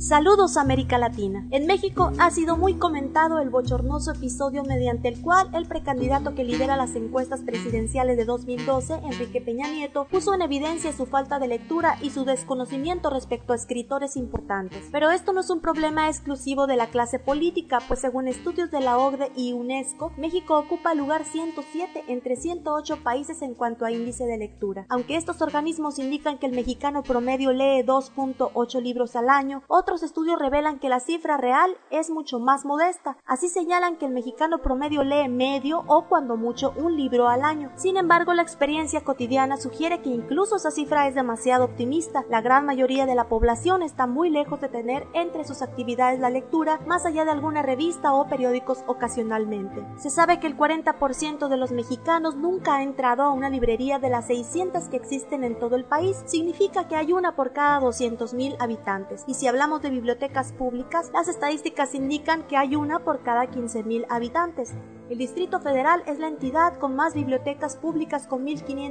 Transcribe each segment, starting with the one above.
Saludos América Latina. En México ha sido muy comentado el bochornoso episodio mediante el cual el precandidato que lidera las encuestas presidenciales de 2012, Enrique Peña Nieto, puso en evidencia su falta de lectura y su desconocimiento respecto a escritores importantes. Pero esto no es un problema exclusivo de la clase política, pues según estudios de la OCDE y UNESCO, México ocupa el lugar 107 entre 108 países en cuanto a índice de lectura. Aunque estos organismos indican que el mexicano promedio lee 2.8 libros al año, otros estudios revelan que la cifra real es mucho más modesta. Así señalan que el mexicano promedio lee medio o cuando mucho un libro al año. Sin embargo, la experiencia cotidiana sugiere que incluso esa cifra es demasiado optimista. La gran mayoría de la población está muy lejos de tener entre sus actividades la lectura, más allá de alguna revista o periódicos ocasionalmente. Se sabe que el 40% de los mexicanos nunca ha entrado a una librería de las 600 que existen en todo el país. Significa que hay una por cada 200,000 habitantes. Y si hablamos de bibliotecas públicas, las estadísticas indican que hay una por cada 15,000 habitantes. El Distrito Federal es la entidad con más bibliotecas públicas con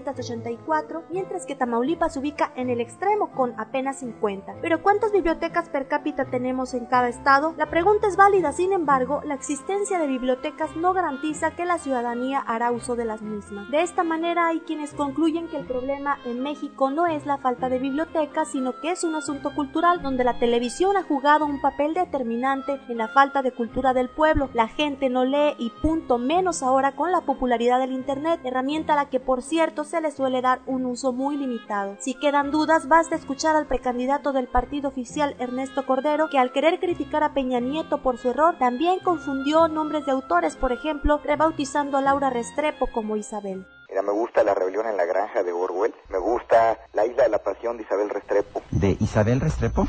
1,584, mientras que Tamaulipas se ubica en el extremo con apenas 50. Pero ¿cuántas bibliotecas per cápita tenemos en cada estado? La pregunta es válida, sin embargo, la existencia de bibliotecas no garantiza que la ciudadanía hará uso de las mismas. De esta manera hay quienes concluyen que el problema en México no es la falta de bibliotecas, sino que es un asunto cultural donde la televisión ha jugado un papel determinante en la falta de cultura del pueblo. La gente no lee y punto, menos ahora con la popularidad del internet, herramienta a la que por cierto se le suele dar un uso muy limitado. Si quedan dudas, basta escuchar al precandidato del partido oficial Ernesto Cordero, que al querer criticar a Peña Nieto por su error, también confundió nombres de autores, por ejemplo, rebautizando a Laura Restrepo como Isabel. Mira, me gusta La rebelión en la granja de Orwell, me gusta La isla de la pasión de Isabel Restrepo. ¿De Isabel Restrepo?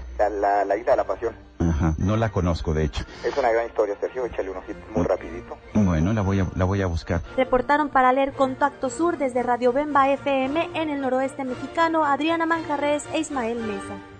La isla de la pasión. Ajá, no la conozco de hecho. Es una gran historia, Sergio, échale un ojito muy rapidito. Bueno, la voy a buscar. Reportaron para leer Contacto Sur desde Radio Bemba FM en el noroeste mexicano Adriana Manjarres e Ismael Mesa.